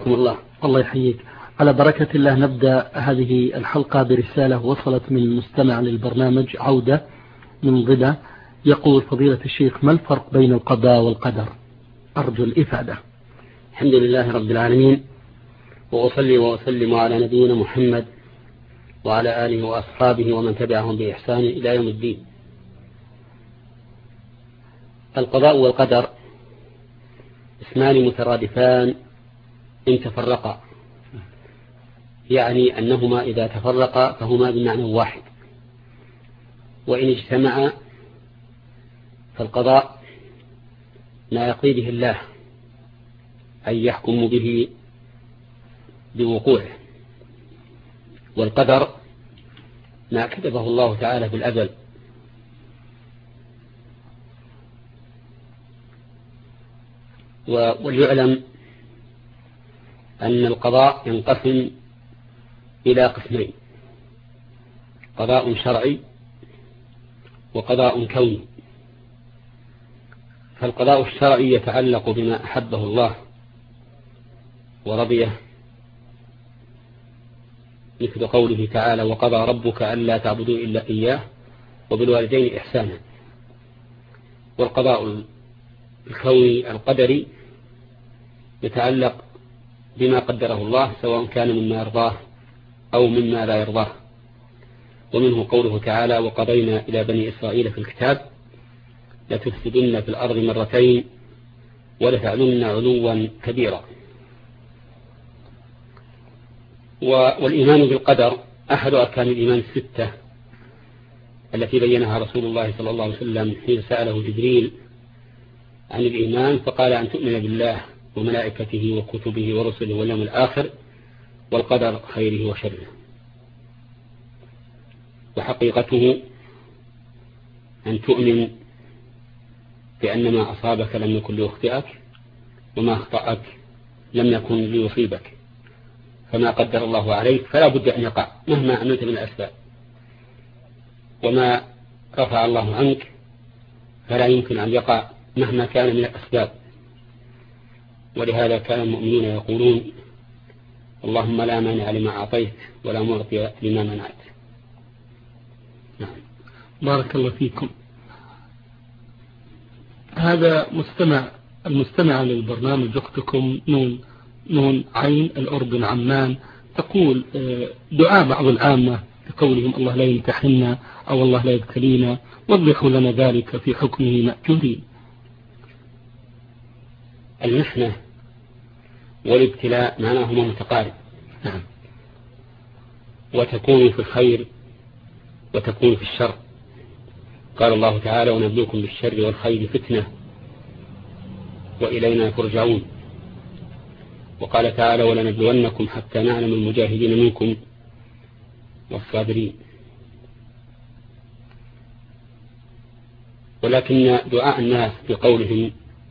حياكم الله. الله يحييك. على بركة الله نبدأ هذه الحلقة برسالة وصلت من مستمع للبرنامج عودة من ضدة. يقول: فضيلة الشيخ، ما الفرق بين القضاء والقدر؟ أرجو الإفادة. الحمد لله رب العالمين، وأصلي وأسلم على نبينا محمد وعلى آله وأصحابه ومن تبعهم بإحسان إلى يوم الدين. القضاء والقدر اسمان مترادفان إن تفرقا، يعني أنهما إذا تفرقا فهما بمعنى واحد، وإن اجتمعا فالقضاء ما يقضي به الله، أي يحكم به بوقوعه، والقدر ما كتبه الله تعالى في الأزل. وليعلم أن القضاء ينقسم إلى قسمين: قضاء شرعي وقضاء كوني. فالقضاء الشرعي يتعلق بما أحبه الله ورضيه، مثل قوله تعالى: وقضى ربك ألا تعبدوا إلا إياه وبالوالدين إحسانا. والقضاء الكوني القدري يتعلق بما قدره الله، سواء كان مما يرضاه أو مما لا يرضاه. ومنه قوله تعالى: وقضينا إلى بني إسرائيل في الكتاب لتفسدن في الأرض مرتين ولتعلن علوا كبيرا. والإيمان بالقدر أحد أركان الإيمان الستة التي بينها رسول الله صلى الله عليه وسلم حين سأله جبريل عن الإيمان، فقال: أن تؤمن بالله وملائكته وكتبه ورسله واليوم الآخر والقدر خيره وشره. وحقيقته أن تؤمن بأن ما أصابك لم يكن ليخطئك، وما أخطأك لم يكن ليصيبك، فما قدر الله عليك فلا بد أن يقع مهما عملت من الأسباب، وما رفع الله عنك فلا يمكن أن يقع مهما كان من الأسباب. ولهذا كان المؤمنون يقولون: اللهم لا مانع لما أعطيت ولا معطي لما منعت. نعم. بارك الله فيكم. هذا المستمع للبرنامج أختكم نون عين الأردن عمان تقول: دعاء بعض العامة بقولهم الله لا يمتحننا أو الله لا يبتلينا، وضحوا لنا ذلك في حكمه مأجورين. المحنة والابتلاء معناهما متقارب، نعم، وتكون في الخير وتكون في الشر. قال الله تعالى: ونبلوكم بالشر والخير فتنة وإلينا ترجعون. وقال تعالى: ولنبلونكم حتى نعلم المجاهدين منكم والصابرين. ولكن دعاء الناس بقولهم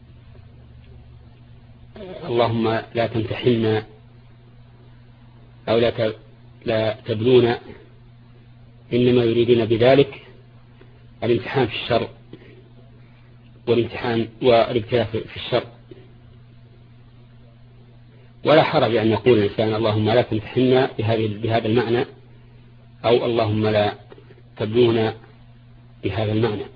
اللهم لا تمتحنا أو لا تبلونا، إنما يريدون بذلك الامتحان في الشر والابتلاء في الشر. ولا حرج أن يقول الإنسان اللهم لا تمتحنا بهذا المعنى، أو اللهم لا تبلونا بهذا المعنى.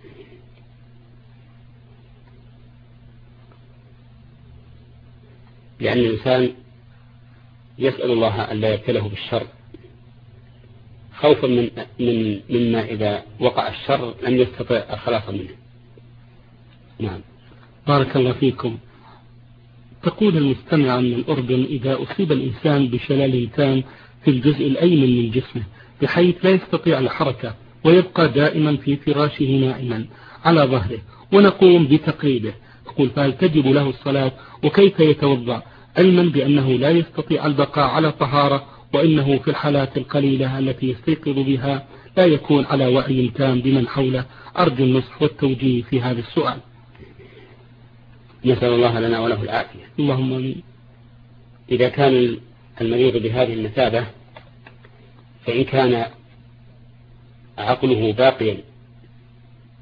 لأن الإنسان يسأل الله أن لا يبتله بالشر خوفا مما إذا وقع الشر لم يستطع الخلاص منه. نعم. بارك الله فيكم. تقول المستمعة من الأردن: إذا أصيب الإنسان بشلل تام في الجزء الأيمن من جسمه بحيث لا يستطيع الحركة ويبقى دائما في فراشه نائما على ظهره ونقوم بتقريبه، تقول: فهل تجب له الصلاة؟ وكيف يتوضأ علما بأنه لا يستطيع البقاء على طهارة، وإنه في الحالات القليلة التي يستيقظ بها لا يكون على وعي تام بمن حوله؟ أرجو النصح والتوجيه في هذا السؤال. نسأل الله لنا وله العافية. اللهم آمين. إذا كان المريض بهذه المثابة، فإن كان عقله باقيا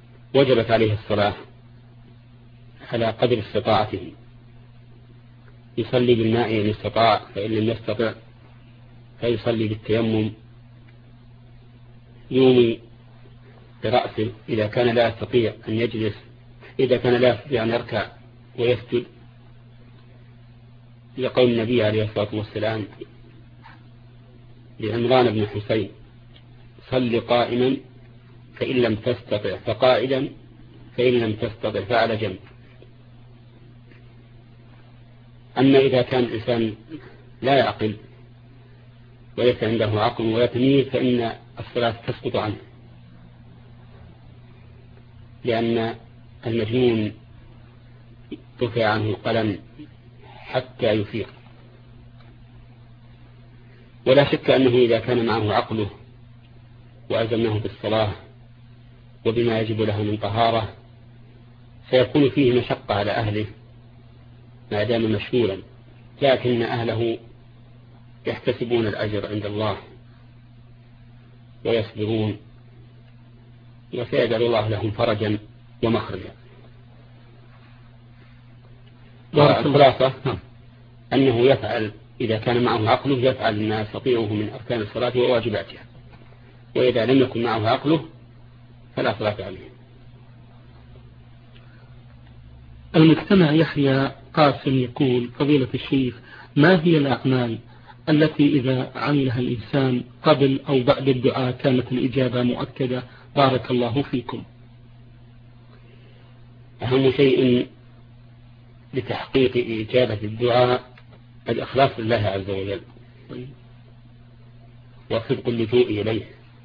وجبت عليه الصلاة على قدر استطاعته، يصلي بالماء إن استطاع، فإن لم يستطع فيصلي بالتيمم، يومي برأسه إذا كان لا يستطيع أن يجلس، إذا كان لا يستطيع أن يركع ويسجد، لقول النبي عليه الصلاة والسلام لعمران بن حسين: صل قائما فإن لم تستطع فقائدا، فإن لم تستطع فعلى جنب. أما إذا كان الإنسان لا يعقل وليس عنده عقل ولا تمييز فإن الصلاة تسقط عنه، لأن المجنون رفع عنه القلم حتى يفيق. ولا شك أنه إذا كان معه عقله وألزمناه بالصلاة وبما يجب له من طهارة سيكون فيه مشقة على أهله ما دام مشغولا، لكن أهله يحتسبون الأجر عند الله ويصبرون، وسيجعل الله لهم فرجا ومخرجا. الخلاصة أنه يفعل إذا كان معه عقله، يفعل ما يستطيعه من أركان الصلاة وواجباتها، وإذا لم يكن معه عقله فلا صلاة عليه. المستمع يحيى قاسم يقول: فضيلة الشيخ، ما هي الأعمال التي إذا عملها الإنسان قبل أو بعد الدعاء كانت الإجابة مؤكدة؟ بارك الله فيكم. أهم شيء لتحقيق إجابة الدعاء الإخلاص لله عز وجل وصدق اللجوء إليه،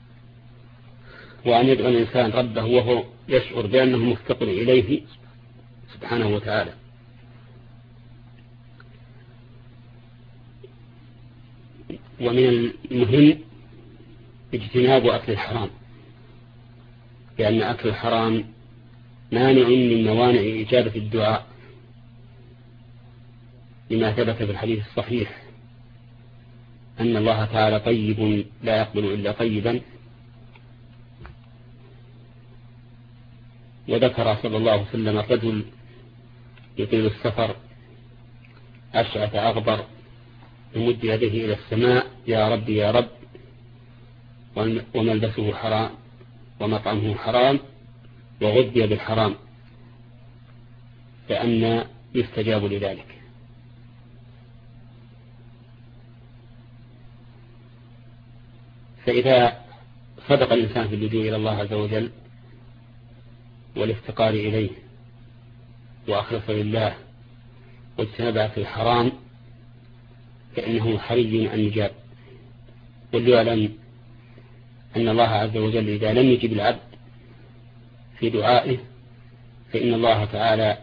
وأن يدعو الإنسان ربه وهو يشعر بأنه مفتقر إليه سبحانه وتعالى. ومن المهم اجتناب أكل الحرام، لأن أكل الحرام مانع من موانع إجابة الدعاء، لما ثبت في الحديث الصحيح أن الله تعالى طيب لا يقبل إلا طيبا. وذكر صلى الله عليه وسلم الرجل يطيل السفر أشعث أغبر يمد يده إلى السماء: يا رب يا رب، وملبسه حرام ومطعمه حرام وغذي بالحرام، فأنى يستجاب لذلك. فإذا صدق الإنسان في اللجوء إلى الله عز وجل والافتقار إليه وأخلص لله واجتنب في الحرام فإنه حري أن يجاب. وليعلم أن الله عز وجل إذا لم يجب العبد في دعائه فإن الله تعالى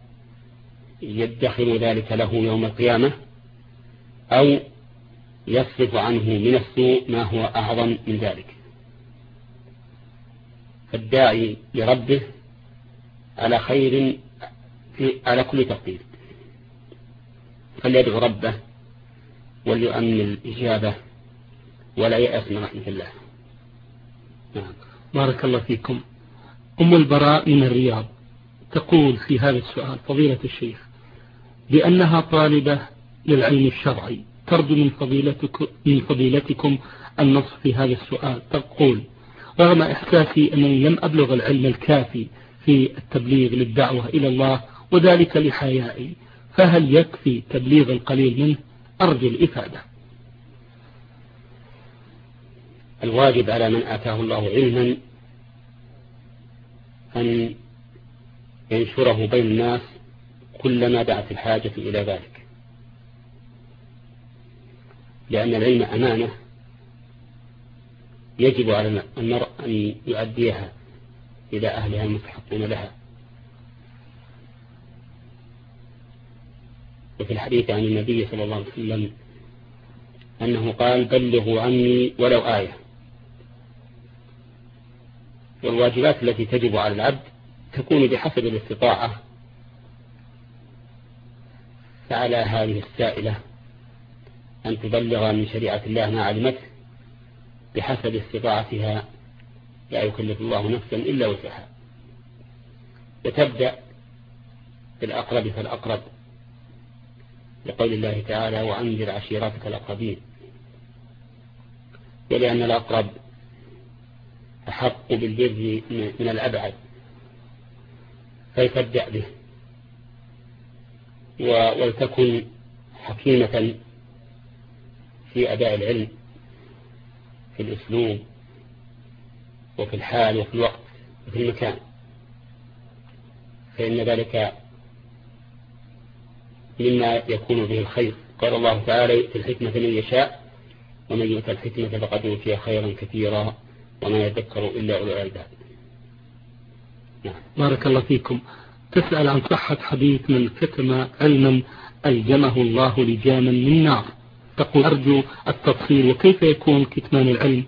يدخر ذلك له يوم القيامة، أو يصرف عنه من السوء ما هو أعظم من ذلك. فالداعي لربه على خير على كل تقدير، فليدعو ربه وليؤمن الإجابة ولا يأس من رحمة الله. بارك الله فيكم. أم البراء من الرياض تقول في هذا السؤال: فضيلة الشيخ، بأنها طالبة للعلم الشرعي ترجو من فضيلتكم النص في هذا السؤال. تقول: رغم إحساسي أنني لم أبلغ العلم الكافي في التبليغ للدعوة إلى الله وذلك لحيائي، فهل يكفي تبليغ القليل منه؟ أرجو الإفادة. الواجب على من آتاه الله علما أن ينشره بين الناس كلما دعت الحاجة إلى ذلك، لأن العلم أمانة يجب على المرء أن يؤديها إلى أهلها المستحقين لها. وفي الحديث عن النبي صلى الله عليه وسلم أنه قال: بلغوا عني ولو آية. والواجبات التي تجب على العبد تكون بحسب الاستطاعة، فعلى هذه السائلة أن تبلغ من شريعة الله ما علمته بحسب استطاعتها، لا يكلف الله نفسا إلا وسعها، وتبدأ بالأقرب فالأقرب، لقول الله تعالى وأنذر عشيرتك الأقربين، ولأن الأقرب أحق بالبر من الأبعد فيفدأ به، ولتكن حكيمة في أداء العلم في الأسلوب وفي الحال وفي الوقت وفي المكان، فإن ذلك مما يكون به الخير. قال الله تعالى يؤتي الحكمة من يشاء ومن يؤتى الحكمة فقد أوتي خيرا كثيرا وما يذكر إلا أولو الألباب. بارك الله فيكم. تسأل عن صحة حديث من كتم علما ألجمه الله لجاما من نار. تقول أرجو التفصيل، وكيف يكون كتمان العلم؟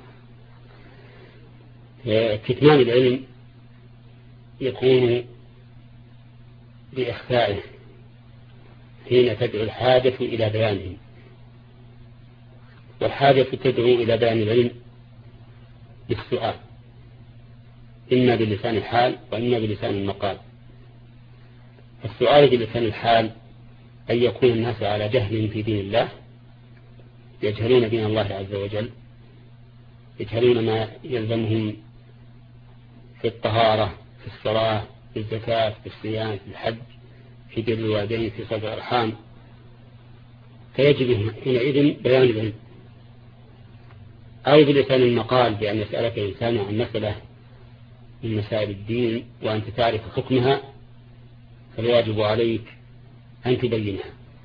كتمان العلم يكون بإخفائه حين تدعو الحاجة إلى بيانه، والحاجة تدعو إلى بيان العلم بالسؤال، إما بلسان الحال وإما بلسان المقال. السؤال بلسان الحال أن يكون الناس على جهل في دين الله، يجهلون دين الله عز وجل، يجهلون ما يلزمهم في الطهارة، في الصلاة، في الزكاة، في الصيام، في الحج، في بر الوالدين، في صلة الأرحام، فيجب حينئذ بيان العلم. أو بلسان المقال بأن يسألك إنسان عن مسألة من مسائل الدين وأنت تعرف حكمها، فالواجب عليك أن تبينها.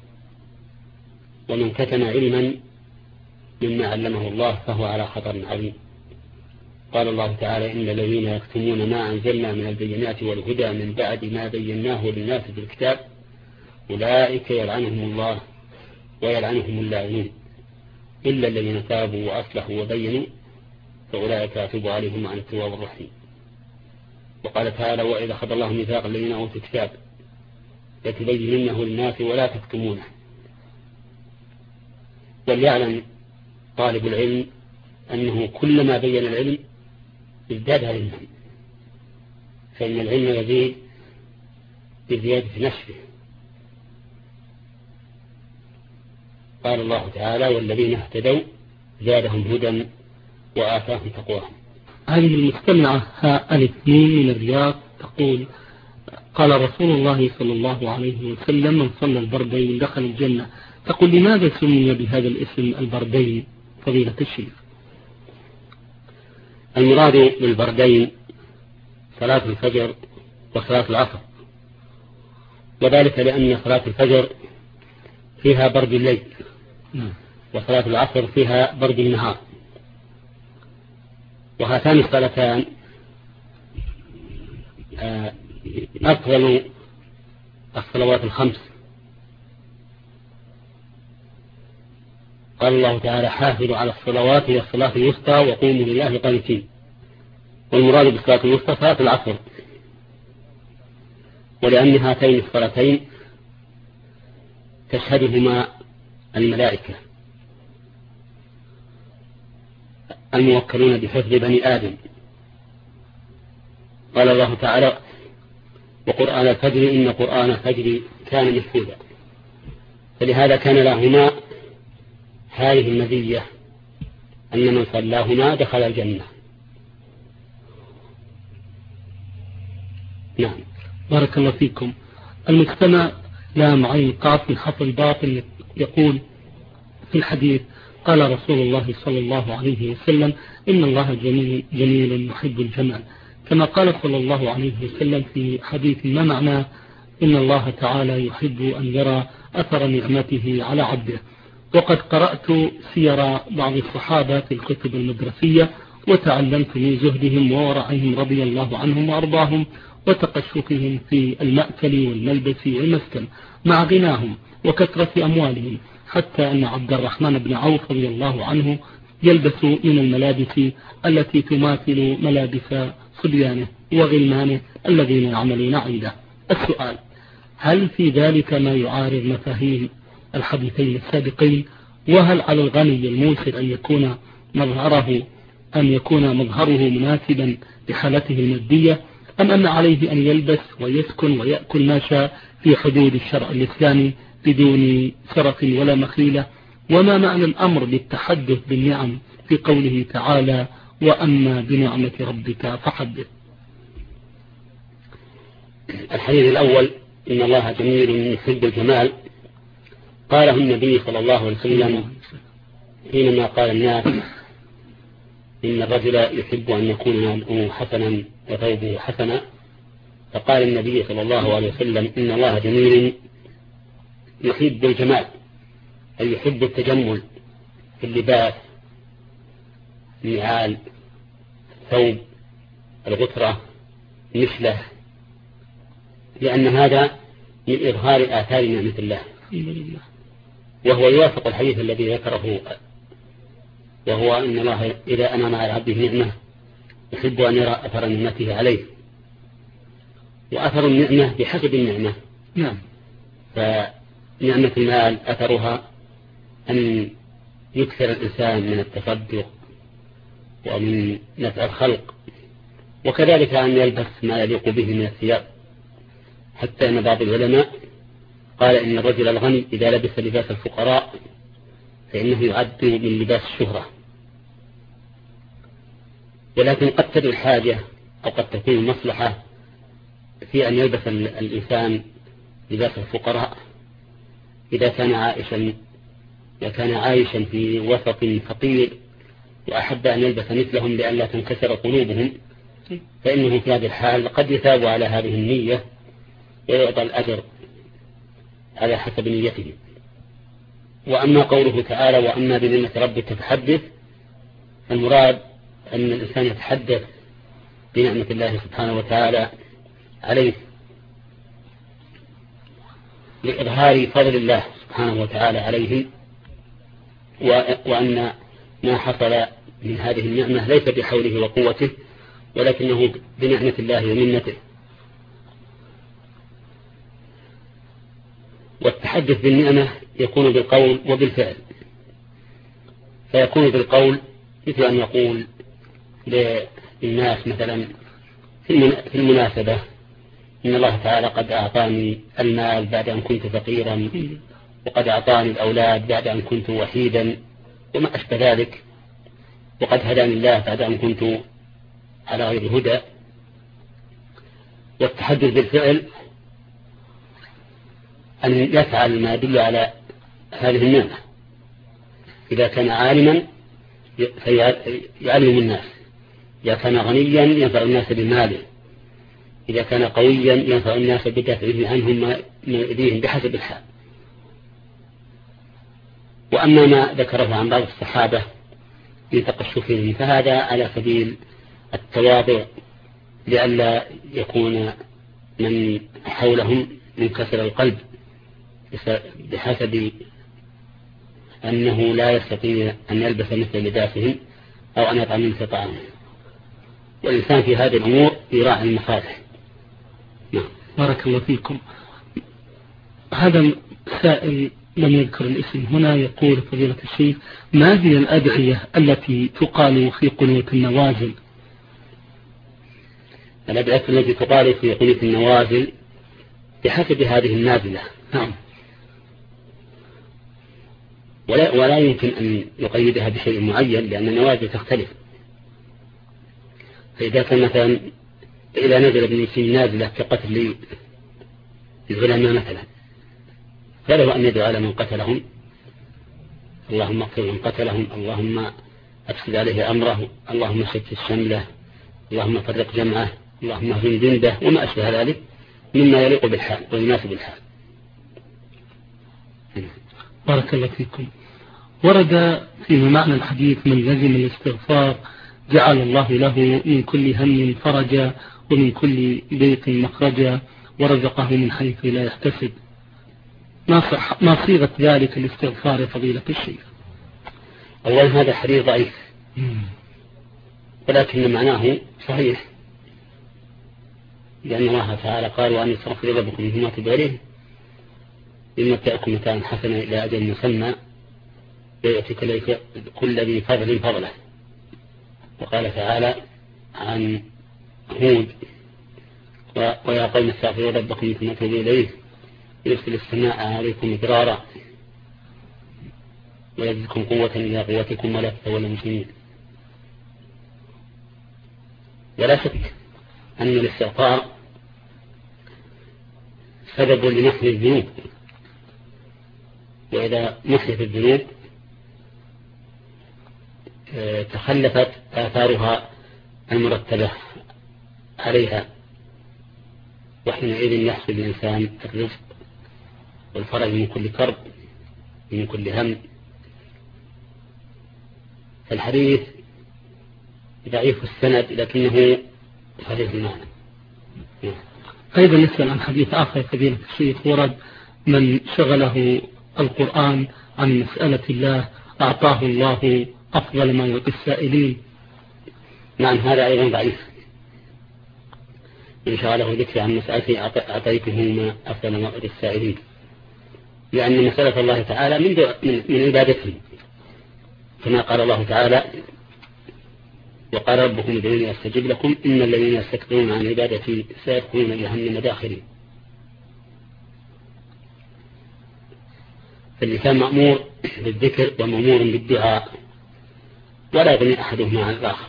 ومن كتم علما مما علمه الله فهو على خطر عظيم. قال الله تعالى إن الذين يكتمون ما أنزلنا من البينات والهدى من بعد ما بيناه للناس في الكتاب أولئك يلعنهم الله ويلعنهم اللاعنون إلا الذين تابوا وأصلحوا وبينوا فأولئك أتوب عليهم عن التواب الرحيم. وقال تعالى وإذا أخذ الله ميثاق الذين أوتوا الكتاب لتبيننه للناس ولا تكتمونه. وليعلم طالب العلم أنه كلما بين العلم ازداد علما، فإن العلم يزيد بزيادة نشره. قال الله تعالى والذين اهتدوا زادهم هدى وآتاهم تقواهم. هذه المستمعة الاثنين من الرياض تقول قال رسول الله صلى الله عليه وسلم من صلى البردين دخل الجنة. تقول لماذا سمي بهذا الاسم البردين فضيلة الشيخ؟ المراد بالبردين صلاة الفجر وصلاة العصر، وذلك لأن صلاة الفجر فيها برد الليل وصلاة العصر فيها برد النهار، وهاتان الصلاتان أفضل الصلوات الخمس. قال الله تعالى حافظوا على الصلوات والصلاة الوسطى وقوموا لله قانتين. والمراد بالصلاة الوسطى صلاة العصر، ولأن هاتين الصلاتين تشهدهما الملائكة الموكلون بحفظ بني آدم. قال الله تعالى وقرآن الفجر إن قرآن الفجر كان مشهودا، فلهذا كان لهما هذه المزية أن من صلاهما دخل الجنة. نعم. بارك الله فيكم. المستمع لام عين قاف من حرف الباطل يقول في الحديث قال رسول الله صلى الله عليه وسلم إن الله جميل يحب الجمال، كما قال صلى الله عليه وسلم في حديث ما معناه إن الله تعالى يحب أن يرى أثر نعمته على عبده. وقد قرأت سير بعض الصحابة في الكتب المدرسية وتعلمت من زهدهم وورعهم رضي الله عنهم وأرضاهم وتقشفهم في المأكل والملبس والمسكن مع غناهم وكثرة أموالهم، حتى أن عبد الرحمن بن عوف رضي الله عنه يلبس من الملابس التي تماثل ملابس صبيانه وغلمانه الذين يعملون عنده. السؤال: هل في ذلك ما يعارض مفاهيم الحديثين السابقين؟ وهل على الغني الموسر أن يكون مظهره مناسبا لحالته المادية، أم أن عليه أن يلبس ويسكن ويأكل ما شاء في حدود الشرع الإسلامي بدون شرف ولا مخيلة؟ وما معنى الأمر بالتحدث بالنعم في قوله تعالى وأما بنعمة ربك فحدث؟ الحديث الأول إن الله جميل يحب الجمال قاله النبي صلى الله عليه وسلم حينما قال الناس إن الرجل يحب أن يكون ماله حسنا وثوبه حسنا، فقال النبي صلى الله عليه وسلم إن الله جميل يحب الجمال، أي يحب التجمل في اللباس، النعال، الثوب، الغترة، مثله، لأن هذا من إظهار آثار نعمة الله، وهو يوافق الحديث الذي ذكره، وهو أن الله إذا أنعم على عبده نعمة يحب أن يرى أثر نعمته عليه، وأثر النعمة بحسب النعمة. نعم. فنعمة المال أثرها أن يكثر الإنسان من التصدق ومن نفع الخلق، وكذلك أن يلبس ما يليق به من الثياب، حتى أن بعض العلماء قال إن الرجل الغني إذا لبس لباس الفقراء فإنه يعد من لباس الشهرة. ولكن قد تدعو الحاجة أو قد تكون المصلحة في أن يلبس الإنسان لباس الفقراء إذا كان عايشا في وسط فقير وأحب أن يلبس مثلهم لئلا تنكسر قلوبهم، فإنه في هذه الحال قد يثاب على هذه النية ويعطى الأجر على حسب نيته. وأما قوله تعالى وأما بنعمة ربك فحدث، المراد أن الإنسان يتحدث بنعمة الله سبحانه وتعالى عليه لإظهار فضل الله سبحانه وتعالى عليه، وأن ما حصل من هذه النعمة ليس بحوله وقوته ولكنه بنعمة الله ومنته. والتحدث بالنعمة يكون بالقول وبالفعل، فيكون بالقول مثل أن يقول للناس مثلا في المناسبة إن الله تعالى قد أعطاني المال بعد أن كنت فقيرا، وقد أعطاني الأولاد بعد أن كنت وحيدا وما أشبه ذلك، وقد هداني الله بعد أن كنت على غير هدى. والتحدث بالفعل أن يفعل ما يدل على هذه النعمة. إذا كان عالما فيعلم الناس، إذا كان غنيا ينفع الناس بماله، إذا كان قويا ينفع الناس بدافعه عنهم ما يؤذيهم بحسب الحال. وأما ما ذكره عن بعض الصحابة من تقشفهم فهذا على سبيل التواضع لئلا يكون من حولهم منكسر القلب بحسب أنه لا يستطيع أن يلبس مثل لباسهم أو أن يطعم مثل طعامهم. والإنسان في هذه الأمور يراعي المصالح. بارك الله فيكم. هذا سائل لم يذكر الاسم هنا يقول فضيلة الشيخ ما هي الأدعية التي تقال في قنوت النوازل؟ الأدعية التي تقال في قنوت النوازل بحسب هذه النازلة. نعم. ولا يمكن أن يقيدها بشيء معين لأن النوازل تختلف. فإذا كان مثلا إذا نزل ابن مسلم نازلة كقتل العلماء مثلا فله أن يدعو على من قتلهم اللهم اغفر من قتلهم، اللهم أفسد عليه أمره، اللهم شتت شمله، اللهم فرق جمعه، اللهم اهزم جنده وما أشبه ذلك مما يليق بالحال ويناسب الحال. بارك الله فيكم. ورد في معنى الحديث من لزم الاستغفار جعل الله له من كل هم فرجا ومن كل ضيق مخرجا ورزقه من حيث لا يحتسب. ما صيغة ذلك الاستغفار يا فضيلة الشيخ؟ أولا هذا حديث ضعيف ولكن معناه صحيح، لأن الله تعالى قال وأن يستغفر ربكم مما تب عليه يمتعكم متاعا حسنا إلى أجل مسمى ويأتي كل ذي فضل فضله. وقال تعالى عن هود ويا قوم استغفروا ربكم ثم توبوا إليه يرسل السماء عليكم مدرارا ويزدكم قوة إلى قوتكم ولا تتولوا مسلمين. ولا شك أن الاستغفار سبب لمحو الذنوب، وإذا محيت الذنوب تخلفت آثارها المرتبة عليها، وحينئذ يحصل الإنسان الرزق والفرج من كل كرب من كل هم. الحديث ضعيف السند لكنه صحيح المعنى. أيضا نسأل عن حديث آخر فضيلة الشيخ، ورد من شغله القرآن عن مسألة الله أعطاه الله أفضل ما يعطي السائلين. نعم هذا أيضا ضعيف. إن شغله ذكر عن مسألة أعطيته ما أفضل ما يعطي السائلين، لأن مسألة الله تعالى من عبادته، كما قال الله تعالى وقال ربكم ادعوني أستجب لكم إن الذين يستكبرون عن عبادتي سيدخلون جهنم داخرين. فاللسان مأمور بالذكر ومأمور بالدعاء ولا يغني أحدهما عن الآخر.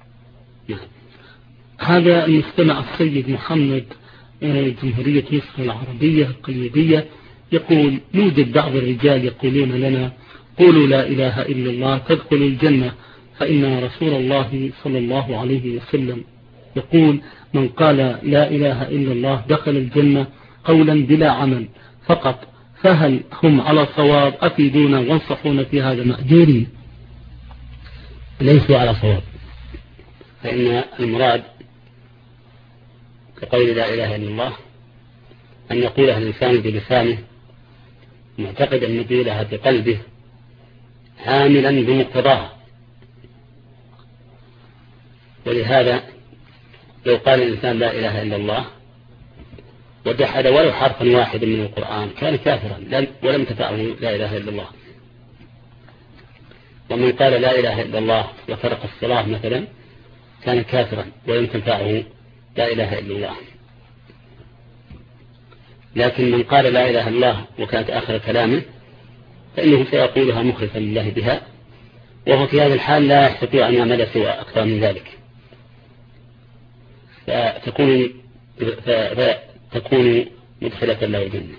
هذا المستمع السيد محمد جمهورية مصر العربية القليوبية يقول: يوجد بعض الرجال يقولون لنا قولوا لا إله إلا الله تدخلوا الجنة، فإن رسول الله صلى الله عليه وسلم يقول: من قال لا إله إلا الله دخل الجنة قولا بلا عمل فقط، فهل هم على صواب؟ أفيدونا وانصحونا في هذا مأجورين. ليسوا على صواب، فإن المراد كقول لا إله إلا الله أن يقولها الإنسان بلسانه معتقدا نبيلها بقلبه عاملا بمقتضاها. ولهذا لو قال الإنسان لا إله إلا الله وجحد ولو حرفا واحدا من القرآن كان كافرا ولم تفعه لا إله إلا الله. ومن قال لا إله إلا الله وترك الصلاة مثلا كان كافرا ولم تنفعه لا إله إلا الله. لكن من قال لا إله إلا الله وكانت آخر كلامه فإنه سيقولها مخلصا لله بها، وهو في هذا الحال لا يستطيع أن يعمل سوى أكثر من ذلك، فتكون مدخلة له الجنة.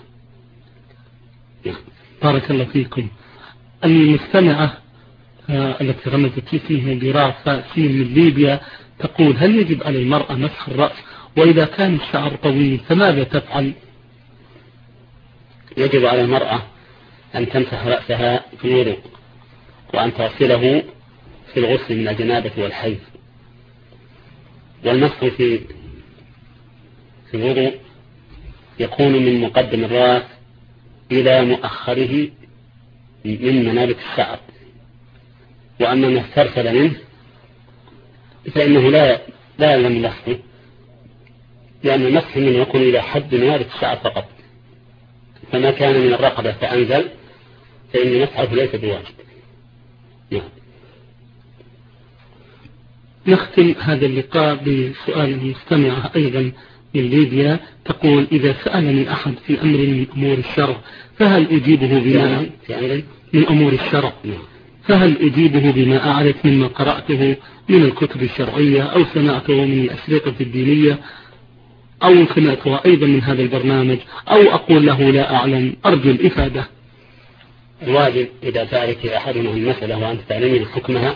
بارك الله فيكم. المستمعة التي رمزت اسمها جرافة سين من ليبيا تقول: هل يجب على المرأة مسح الرأس؟ وإذا كان الشعر طويل فماذا تفعل؟ يجب على المرأة أن تمسح رأسها في الوضوء، وأن تغسله في الغسل من الجنابة والحيض. والمسح في الوضوء يكون من مقدم الرأس إلى مؤخره من منابت الشعر، وأما ما استرسل منه فإنه لا يلزم مسحه، لأن المسح من يكون إلى حد منابت الشعر فقط، فما كان من الرقبة فأنزل فإن مسحه ليس بواجب. نختم هذا اللقاء بسؤال المستمعة أيضا من ليبيا تقول: إذا سألني أحد في أمر من أمور الشرع فهل أجيبه بما من أمور الشرع فهل أجيبه بما أعرف مما قرأته من الكتب الشرعية أو سمعته من الأشرطة الدينية أو سمعتها أيضا من هذا البرنامج، أو أقول له لا أعلم أرجو الإفادة؟ الواجب إذا سألك أحدنا المسألة وأنت تعلمين حكمها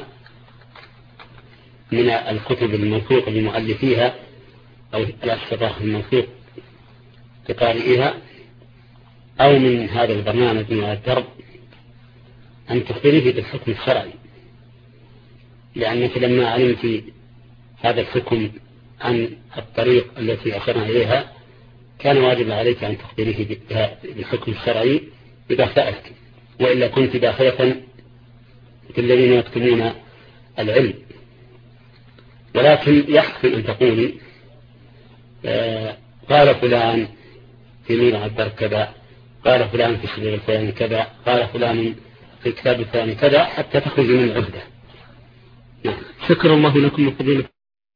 من الكتب الموثوقة بمؤلفيها أو الأشرطة الموثوق بقارئها أو من هذا البرنامج من الدرب، أن تخبريه بالحكم الشرعي، لأنك لما علمت هذا الحكم عن الطريق التي أشرنا إليها كان واجب عليك أن تخبريه بالحكم الشرعي إذا سألت، وإلا كنت داخلة في الذين يكتمون العلم. ولكن يحسن أن تقولي قال فلان في ميرع الدر كذا، قال فلان في الشرير الفلاني كذا، قال فلان في الكتاب الثاني كذا، حتى تخرج من العهدة. شكر الله لكم وفضيلة